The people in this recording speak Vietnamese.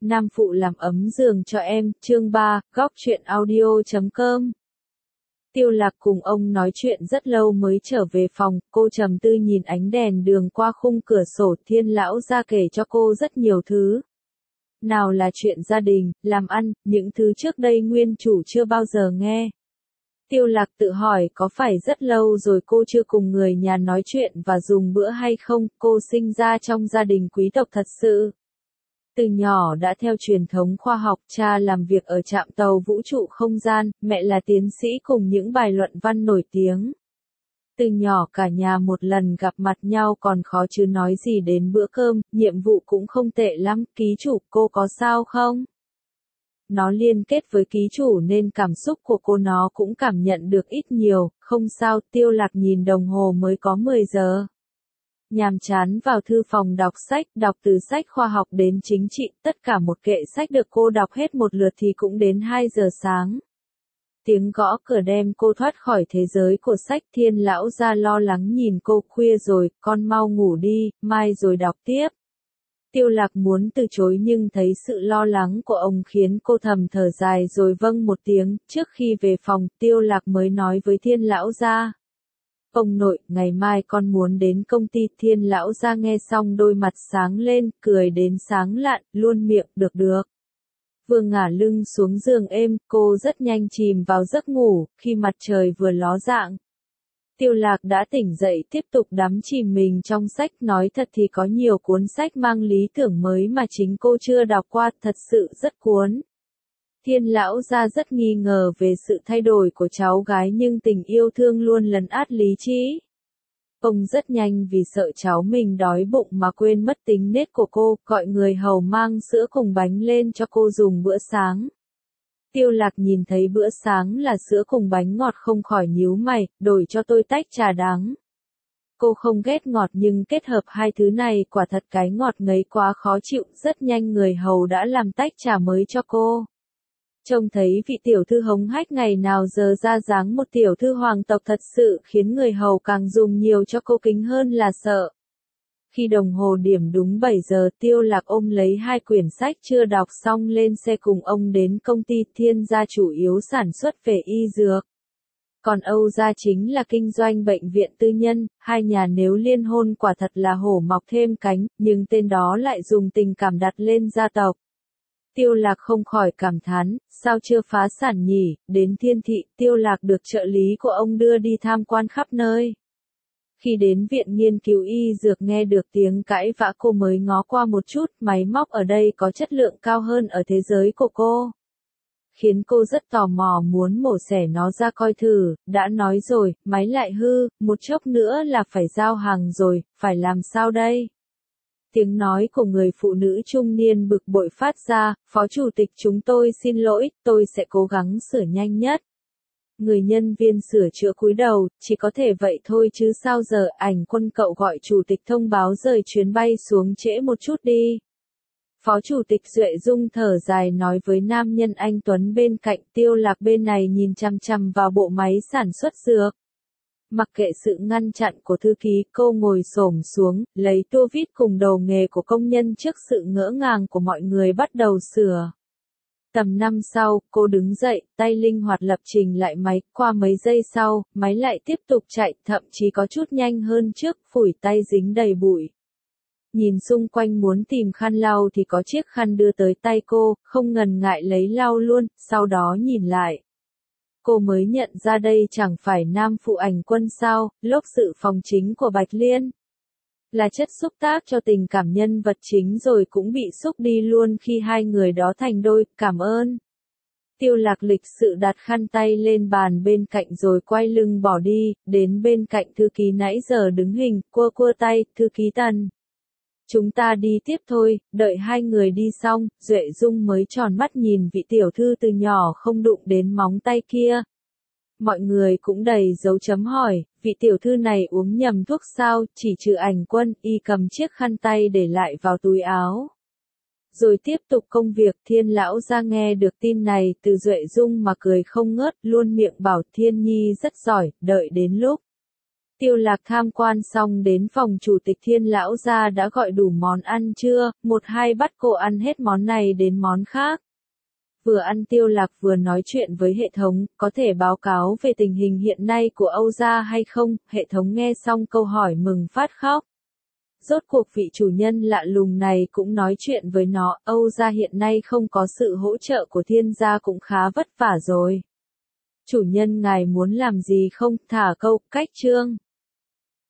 Nam phụ làm ấm giường cho em, chương 3, góc truyện audio.com. Tiêu Lạc cùng ông nói chuyện rất lâu mới trở về phòng, cô trầm tư nhìn ánh đèn đường qua khung cửa sổ. Thiên lão ra kể cho cô rất nhiều thứ. Nào là chuyện gia đình, làm ăn, những thứ trước đây nguyên chủ chưa bao giờ nghe. Tiêu Lạc tự hỏi có phải rất lâu rồi cô chưa cùng người nhà nói chuyện và dùng bữa hay không. Cô sinh ra trong gia đình quý tộc thật sự. Từ nhỏ đã theo truyền thống khoa học, cha làm việc ở trạm tàu vũ trụ không gian, mẹ là tiến sĩ cùng những bài luận văn nổi tiếng. Từ nhỏ cả nhà một lần gặp mặt nhau còn khó chứ nói gì đến bữa cơm. Nhiệm vụ cũng không tệ lắm. Ký chủ, cô có sao không? Nó liên kết với ký chủ nên cảm xúc của cô nó cũng cảm nhận được ít nhiều. Không sao. Tiêu Lạc nhìn đồng hồ mới có 10 giờ. Nhàm chán vào thư phòng đọc từ sách khoa học đến chính trị, tất cả một kệ sách được cô đọc hết một lượt thì cũng đến 2 giờ sáng. Tiếng gõ cửa đem cô thoát khỏi thế giới của sách. Thiên lão ra lo lắng nhìn cô, khuya rồi, con mau ngủ đi, mai rồi đọc tiếp. Tiêu Lạc muốn từ chối nhưng thấy sự lo lắng của ông khiến cô thầm thở dài rồi vâng một tiếng. Trước khi về phòng, Tiêu Lạc mới nói với Thiên lão gia. Ông nội, ngày mai con muốn đến công ty. Thiên lão ra nghe xong đôi mặt sáng lên, cười đến sáng lạn, luôn miệng, được. Vừa ngả lưng xuống giường êm, cô rất nhanh chìm vào giấc ngủ. Khi mặt trời vừa ló dạng, Tiêu Lạc đã tỉnh dậy tiếp tục đắm chìm mình trong sách. Nói thật thì có nhiều cuốn sách mang lý tưởng mới mà chính cô chưa đọc qua, thật sự rất cuốn. Thiên lão gia rất nghi ngờ về sự thay đổi của cháu gái nhưng tình yêu thương luôn lấn át lý trí. Ông rất nhanh vì sợ cháu mình đói bụng mà quên mất tính nết của cô, gọi người hầu mang sữa cùng bánh lên cho cô dùng bữa sáng. Tiêu Lạc nhìn thấy bữa sáng là sữa cùng bánh ngọt không khỏi nhíu mày, đổi cho tôi tách trà đắng. Cô không ghét ngọt nhưng kết hợp hai thứ này quả thật cái ngọt ngấy quá khó chịu. Rất nhanh người hầu đã làm tách trà mới cho cô. Trông thấy vị tiểu thư hống hách ngày nào giờ ra dáng một tiểu thư hoàng tộc thật sự khiến người hầu càng dùng nhiều cho cô kính hơn là sợ. Khi đồng hồ điểm đúng 7 giờ, Tiêu Lạc ôm lấy 2 quyển sách chưa đọc xong lên xe cùng ông đến công ty. Thiên gia chủ yếu sản xuất về y dược. Còn Âu gia chính là kinh doanh bệnh viện tư nhân. Hai nhà nếu liên hôn quả thật là hổ mọc thêm cánh, nhưng tên đó lại dùng tình cảm đặt lên gia tộc. Tiêu Lạc không khỏi cảm thán, sao chưa phá sản nhỉ. Đến Thiên thị, Tiêu Lạc được trợ lý của ông đưa đi tham quan khắp nơi. Khi đến viện nghiên cứu y dược nghe được tiếng cãi vã cô mới ngó qua một chút. Máy móc ở đây có chất lượng cao hơn ở thế giới của cô. Khiến cô rất tò mò muốn mổ xẻ nó ra coi thử. Đã nói rồi, máy lại hư, một chốc nữa là phải giao hàng rồi, phải làm sao đây? Tiếng nói của người phụ nữ trung niên bực bội phát ra. Phó chủ tịch chúng tôi xin lỗi, tôi sẽ cố gắng sửa nhanh nhất. Người nhân viên sửa chữa cúi đầu, chỉ có thể vậy thôi chứ sao giờ. Ảnh Quân cậu gọi chủ tịch thông báo rời chuyến bay xuống trễ một chút đi. Phó chủ tịch Duệ Dung thở dài nói với nam nhân anh Tuấn bên cạnh. Tiêu Lạc bên này nhìn chằm chằm vào bộ máy sản xuất dược. Mặc kệ sự ngăn chặn của thư ký, cô ngồi xổm xuống, lấy tua vít cùng đầu nghề của công nhân trước sự ngỡ ngàng của mọi người bắt đầu sửa. Tầm năm sau, cô đứng dậy, tay linh hoạt lập trình lại máy. Qua mấy giây sau, máy lại tiếp tục chạy, thậm chí có chút nhanh hơn trước, phủi tay dính đầy bụi. Nhìn xung quanh muốn tìm khăn lau thì có chiếc khăn đưa tới tay cô, không ngần ngại lấy lau luôn, sau đó nhìn lại. Cô mới nhận ra đây chẳng phải nam phụ Ảnh Quân sao, lốp dự phòng chính của Bạch Liên. Là chất xúc tác cho tình cảm nhân vật chính rồi cũng bị xúc đi luôn khi hai người đó thành đôi. Cảm ơn. Tiêu Lạc lịch sự đặt khăn tay lên bàn bên cạnh rồi quay lưng bỏ đi, đến bên cạnh thư ký nãy giờ đứng hình, cua tay. Thư ký Tần, chúng ta đi tiếp thôi. Đợi hai người đi xong, Duệ Dung mới tròn mắt nhìn vị tiểu thư từ nhỏ không đụng đến móng tay kia. Mọi người cũng đầy dấu chấm hỏi, vị tiểu thư này uống nhầm thuốc sao? Chỉ trừ Ảnh Quân, y cầm chiếc khăn tay để lại vào túi áo. Rồi tiếp tục công việc. Thiên lão ra nghe được tin này từ Duệ Dung mà cười không ngớt, luôn miệng bảo Thiên Nhi rất giỏi, đợi đến lúc Tiêu Lạc tham quan xong đến phòng chủ tịch Thiên lão gia đã gọi đủ món ăn chưa, một hai bắt cô ăn hết món này đến món khác. Vừa ăn Tiêu Lạc vừa nói chuyện với hệ thống, có thể báo cáo về tình hình hiện nay của Âu gia hay không, hệ thống nghe xong câu hỏi mừng phát khóc. Rốt cuộc vị chủ nhân lạ lùng này cũng nói chuyện với nó, Âu gia hiện nay không có sự hỗ trợ của Thiên gia cũng khá vất vả rồi. Chủ nhân ngài muốn làm gì không, thả câu, cách chương.